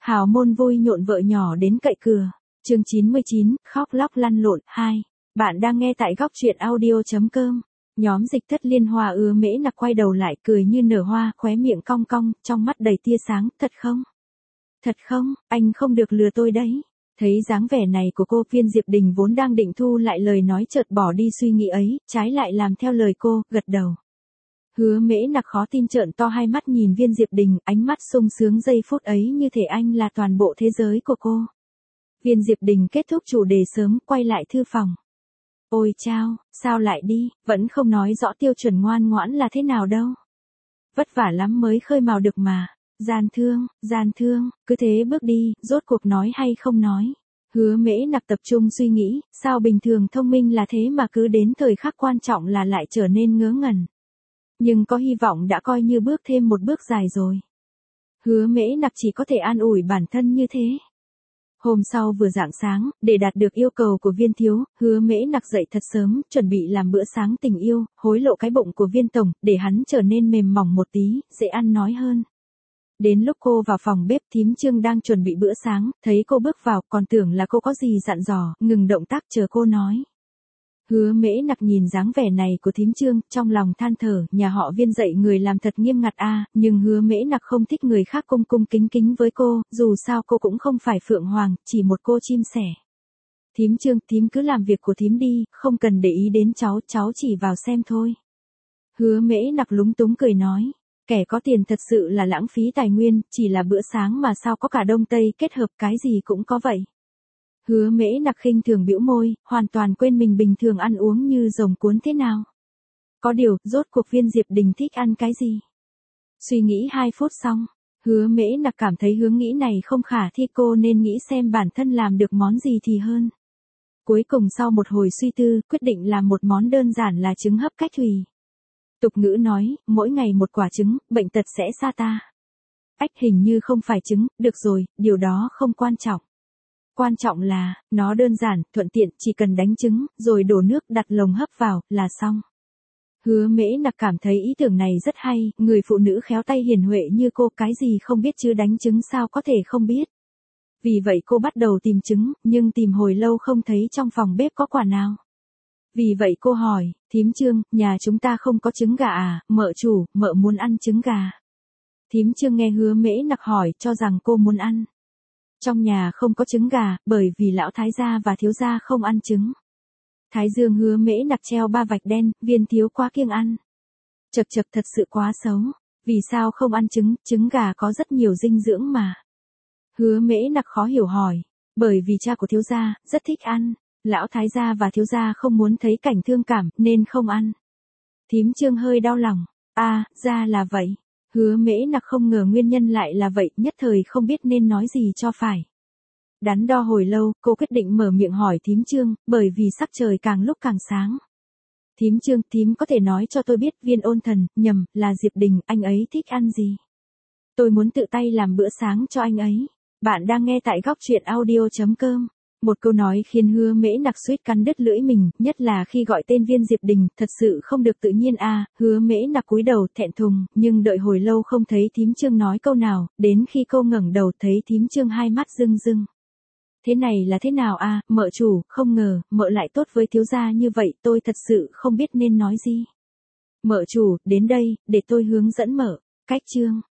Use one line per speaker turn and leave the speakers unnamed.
Hào môn vui nhộn vợ nhỏ đến cậy cửa. Chương 99, khóc lóc lăn lộn 2. Bạn đang nghe tại góc truyện audio.com. Nhóm Dịch Thất Liên Hoa Ứa Mễ Nặc quay đầu lại cười như nở hoa, khóe miệng cong cong, trong mắt đầy tia sáng, thật không? Thật không, anh không được lừa tôi đấy. Thấy dáng vẻ này của cô, Viên Diệp Đình vốn đang định thu lại lời nói chợt bỏ đi suy nghĩ ấy, trái lại làm theo lời cô, gật đầu. Hứa Mễ Nặc khó tin trợn to hai mắt nhìn Viên Diệp Đình, ánh mắt sung sướng giây phút ấy như thể anh là toàn bộ thế giới của cô. Viên Diệp Đình kết thúc chủ đề sớm, quay lại thư phòng. Ôi chao, sao lại đi, vẫn không nói rõ tiêu chuẩn ngoan ngoãn là thế nào đâu. Vất vả lắm mới khơi mào được mà. Gian thương, cứ thế bước đi, rốt cuộc nói hay không nói. Hứa Mễ Nặc tập trung suy nghĩ, sao bình thường thông minh là thế mà cứ đến thời khắc quan trọng là lại trở nên ngớ ngẩn. Nhưng có hy vọng đã coi như bước thêm một bước dài rồi. Hứa Mễ Nặc chỉ có thể an ủi bản thân như thế. Hôm sau vừa rạng sáng, để đạt được yêu cầu của Viên thiếu, Hứa Mễ Nặc dậy thật sớm, chuẩn bị làm bữa sáng tình yêu, hối lộ cái bụng của Viên tổng, để hắn trở nên mềm mỏng một tí, dễ ăn nói hơn. Đến lúc cô vào phòng bếp, thím Trương đang chuẩn bị bữa sáng, thấy cô bước vào, còn tưởng là cô có gì dặn dò, ngừng động tác chờ cô nói. Hứa Mễ Nặc nhìn dáng vẻ này của thím Trương, trong lòng than thở, nhà họ Viên dạy người làm thật nghiêm ngặt a, nhưng Hứa Mễ Nặc không thích người khác cung cung kính kính với cô, dù sao cô cũng không phải Phượng Hoàng, chỉ một cô chim sẻ. Thím Trương, thím cứ làm việc của thím đi, không cần để ý đến cháu chỉ vào xem thôi. Hứa Mễ Nặc lúng túng cười nói, kẻ có tiền thật sự là lãng phí tài nguyên, chỉ là bữa sáng mà sao có cả Đông Tây kết hợp, cái gì cũng có vậy. Hứa Mễ Nặc khinh thường bĩu môi, hoàn toàn quên mình bình thường ăn uống như rồng cuốn thế nào. Có điều, rốt cuộc Viên Diệp Đình thích ăn cái gì? Suy nghĩ 2 phút xong, Hứa Mễ Nặc cảm thấy hướng nghĩ này không khả thi, cô nên nghĩ xem bản thân làm được món gì thì hơn. Cuối cùng sau một hồi suy tư, quyết định làm một món đơn giản là trứng hấp cách thủy. Tục ngữ nói, mỗi ngày một quả trứng, bệnh tật sẽ xa ta. Ách, hình như không phải trứng, được rồi, điều đó không quan trọng. Quan trọng là, nó đơn giản, thuận tiện, chỉ cần đánh trứng, rồi đổ nước đặt lồng hấp vào, là xong. Hứa Mễ Nặc cảm thấy ý tưởng này rất hay, người phụ nữ khéo tay hiền huệ như cô, cái gì không biết chứ đánh trứng sao có thể không biết. Vì vậy cô bắt đầu tìm trứng, nhưng tìm hồi lâu không thấy trong phòng bếp có quả nào. Vì vậy cô hỏi, thím Trương, nhà chúng ta không có trứng gà à, mợ chủ, mợ muốn ăn trứng gà. Thím Trương nghe Hứa Mễ Nặc hỏi, cho rằng cô muốn ăn. Trong nhà không có trứng gà, bởi vì lão thái gia và thiếu gia không ăn trứng. Thái dương Hứa Mễ Nặc treo 3 vạch đen, Viên thiếu quá kiêng ăn. Chật thật sự quá xấu. Vì sao không ăn trứng, trứng gà có rất nhiều dinh dưỡng mà. Hứa Mễ Nặc khó hiểu hỏi, bởi vì cha của thiếu gia rất thích ăn. Lão thái gia và thiếu gia không muốn thấy cảnh thương cảm, nên không ăn. Thím Trương hơi đau lòng. Ra là vậy. Hứa Mễ Nặc không ngờ nguyên nhân lại là vậy, nhất thời không biết nên nói gì cho phải. Đắn đo hồi lâu, cô quyết định mở miệng hỏi thím Trương, bởi vì sắc trời càng lúc càng sáng. Thím Trương, thím có thể nói cho tôi biết Viên ôn thần, là Diệp Đình, anh ấy thích ăn gì? Tôi muốn tự tay làm bữa sáng cho anh ấy. Bạn đang nghe tại góc truyện audio.com. Một câu nói khiến Hứa Mễ Nặc suýt cắn đứt lưỡi mình, nhất là khi gọi tên Viên Diệp Đình, thật sự không được tự nhiên Hứa Mễ Nặc cúi đầu thẹn thùng, nhưng đợi hồi lâu không thấy thím Trương nói câu nào, đến khi cô ngẩng đầu thấy thím Trương hai mắt rưng rưng. Thế này là thế nào mợ chủ, không ngờ, mợ lại tốt với thiếu gia như vậy, tôi thật sự không biết nên nói gì. Mợ chủ, đến đây, để tôi hướng dẫn mợ. Cách chương